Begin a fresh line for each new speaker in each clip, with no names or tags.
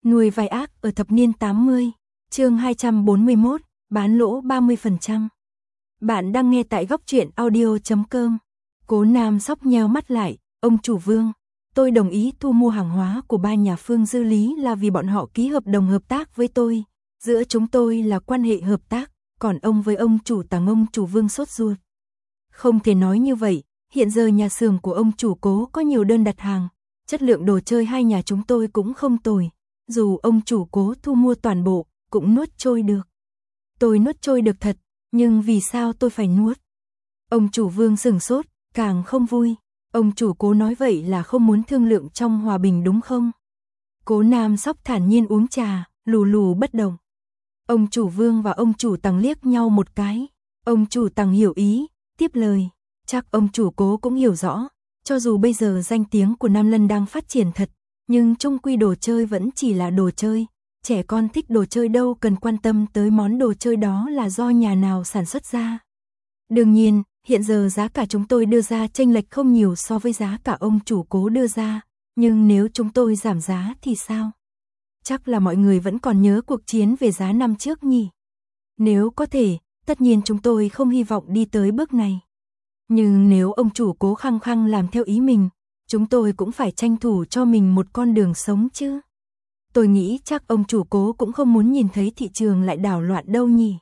Nuôi vai ác ở thập niên 80, chương 241, bán lỗ 30%. Bạn đang nghe tại góc truyện audio.com. Cố Nam Sóc nheo mắt lại, ông chủ Vương, tôi đồng ý thu mua hàng hóa của ba nhà Phương Dư Lý là vì bọn họ ký hợp đồng hợp tác với tôi. Giữa chúng tôi là quan hệ hợp tác, còn ông với ông chủ Tằng ông chủ Vương sốt ruột. Không thể nói như vậy, hiện giờ nhà xưởng của ông chủ Cố có nhiều đơn đặt hàng, chất lượng đồ chơi hai nhà chúng tôi cũng không tồi. Dù ông chủ Cố thu mua toàn bộ, cũng nuốt trôi được. Tôi nuốt trôi được thật, nhưng vì sao tôi phải nuốt? Ông chủ Vương sửng sốt, càng không vui. Ông chủ Cố nói vậy là không muốn thương lượng trong hòa bình đúng không? Cố Nam Sóc thản nhiên uống trà, lù lù bất động. Ông chủ Vương và ông chủ Tằng liếc nhau một cái. Ông chủ Tằng hiểu ý, tiếp lời. Chắc ông chủ Cố cũng hiểu rõ, cho dù bây giờ danh tiếng của Nam Lân đang phát triển thật, nhưng chung quy đồ chơi vẫn chỉ là đồ chơi. Trẻ con thích đồ chơi đâu cần quan tâm tới món đồ chơi đó là do nhà nào sản xuất ra. Đương nhiên, hiện giờ giá cả chúng tôi đưa ra chênh lệch không nhiều so với giá cả ông chủ Cố đưa ra, nhưng nếu chúng tôi giảm giá thì sao? Chắc là mọi người vẫn còn nhớ cuộc chiến về giá năm trước nhỉ? Nếu có thể, tất nhiên chúng tôi không hy vọng đi tới bước này. Nhưng nếu ông chủ Cố khăng khăng làm theo ý mình, chúng tôi cũng phải tranh thủ cho mình một con đường sống chứ. Tôi nghĩ chắc ông chủ Cố cũng không muốn nhìn thấy thị trường lại đảo loạn đâu nhỉ.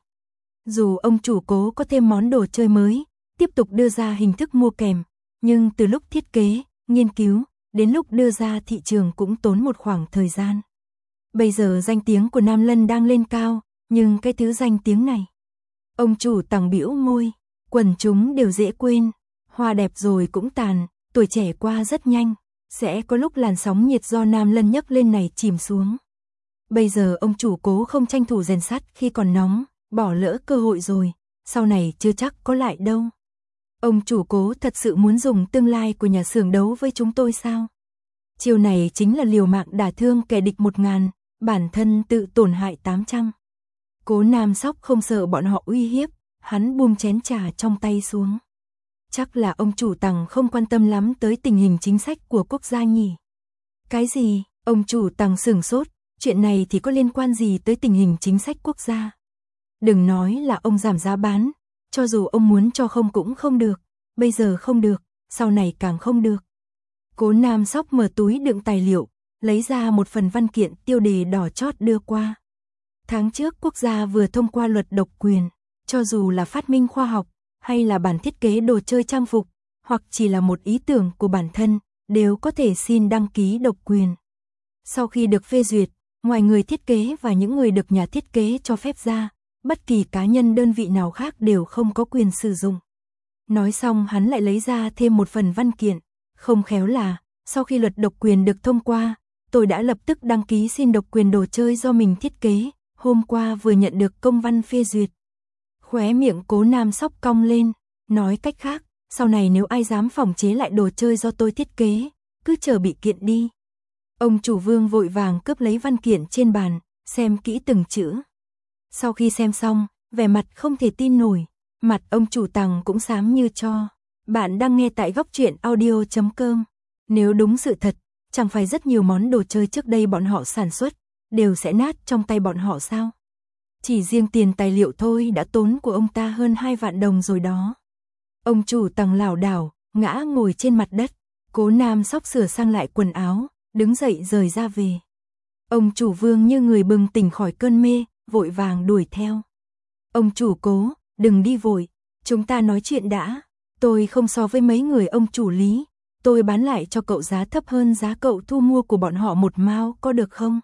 Dù ông chủ Cố có thêm món đồ chơi mới, tiếp tục đưa ra hình thức mua kèm, nhưng từ lúc thiết kế, nghiên cứu, đến lúc đưa ra thị trường cũng tốn một khoảng thời gian. Bây giờ danh tiếng của Nam Lân đang lên cao, nhưng cái thứ danh tiếng này. Ông chủ Tằng bĩu môi, quần chúng đều dễ quên, hoa đẹp rồi cũng tàn, tuổi trẻ qua rất nhanh, sẽ có lúc làn sóng nhiệt do Nam Lân nhấc lên này chìm xuống. Bây giờ ông chủ Cố không tranh thủ rèn sắt khi còn nóng, bỏ lỡ cơ hội rồi, sau này chưa chắc có lại đâu. Ông chủ Cố thật sự muốn dùng tương lai của nhà xưởng đấu với chúng tôi sao? Chiêu này chính là liều mạng đả thương kẻ địch 1000, bản thân tự tổn hại 800. Cố Nam Sóc không sợ bọn họ uy hiếp, hắn buông chén trà trong tay xuống. Chắc là ông chủ Tằng không quan tâm lắm tới tình hình chính sách của quốc gia nhỉ? Cái gì? Ông chủ Tằng sửng sốt, chuyện này thì có liên quan gì tới tình hình chính sách quốc gia? Đừng nói là ông giảm giá bán, cho dù ông muốn cho không cũng không được, bây giờ không được, sau này càng không được. Cố Nam Sóc mở túi đựng tài liệu, lấy ra một phần văn kiện tiêu đề đỏ chót đưa qua. Tháng trước quốc gia vừa thông qua luật độc quyền, cho dù là phát minh khoa học, hay là bản thiết kế đồ chơi trang phục, hoặc chỉ là một ý tưởng của bản thân, đều có thể xin đăng ký độc quyền. Sau khi được phê duyệt, ngoài người thiết kế và những người được nhà thiết kế cho phép ra, bất kỳ cá nhân đơn vị nào khác đều không có quyền sử dụng. Nói xong hắn lại lấy ra thêm một phần văn kiện, không khéo là, sau khi luật độc quyền được thông qua, tôi đã lập tức đăng ký xin độc quyền đồ chơi do mình thiết kế, hôm qua vừa nhận được công văn phê duyệt. Khóe miệng Cố Nam Sóc cong lên, nói cách khác, sau này nếu ai dám phỏng chế lại đồ chơi do tôi thiết kế, cứ chờ bị kiện đi. Ông chủ Vương vội vàng cướp lấy văn kiện trên bàn, xem kỹ từng chữ. Sau khi xem xong, vẻ mặt không thể tin nổi, mặt ông chủ Tằng cũng xám như tro. Bạn đang nghe tại góc truyện audio.com. Nếu đúng sự thật, chẳng phải rất nhiều món đồ chơi trước đây bọn họ sản xuất, đều sẽ nát trong tay bọn họ sao? Chỉ riêng tiền tài liệu thôi đã tốn của ông ta hơn 2 vạn đồng rồi đó. Ông chủ Tằng lảo đảo, ngã ngồi trên mặt đất. Cố Nam Sóc sửa sang lại quần áo, đứng dậy rời ra về. Ông chủ Vương như người bừng tỉnh khỏi cơn mê, vội vàng đuổi theo. Ông chủ Cố, đừng đi vội, chúng ta nói chuyện đã. Tôi không so với mấy người ông chủ Lý, tôi bán lại cho cậu giá thấp hơn giá cậu thu mua của bọn họ 1 mao có được không?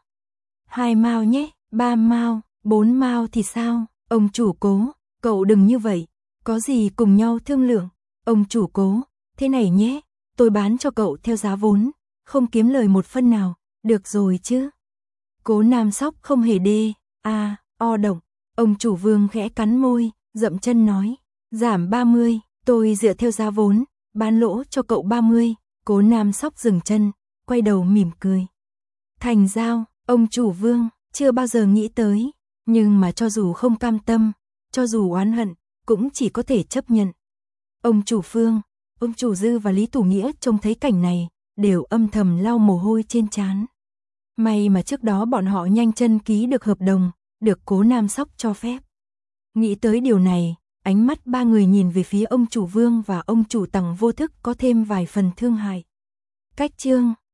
2 mao nhé, 3 mao, 4 mao thì sao? Ông chủ Cố, cậu đừng như vậy, có gì cùng nhau thương lượng. Ông chủ Cố, thế này nhé, tôi bán cho cậu theo giá vốn, không kiếm lời một phân nào, được rồi chứ? Cố Nam Sóc không hề o động. Ông chủ Vương khẽ cắn môi, dậm chân nói, giảm 30, tôi dựa theo giá vốn, bán lỗ cho cậu 30. Cố Nam Sóc dừng chân, quay đầu mỉm cười. Thành giao, ông chủ Vương chưa bao giờ nghĩ tới, nhưng mà cho dù không cam tâm, cho dù oán hận, cũng chỉ có thể chấp nhận. Ông chủ Phương, ông chủ Dư và Lý Thủ Nghĩa trông thấy cảnh này, đều âm thầm lau mồ hôi trên trán. May mà trước đó bọn họ nhanh chân ký được hợp đồng, được Cố Nam Sóc cho phép. Nghĩ tới điều này, ánh mắt ba người nhìn về phía ông chủ Vương và ông chủ Tằng vô thức có thêm vài phần thương hại. Cách chương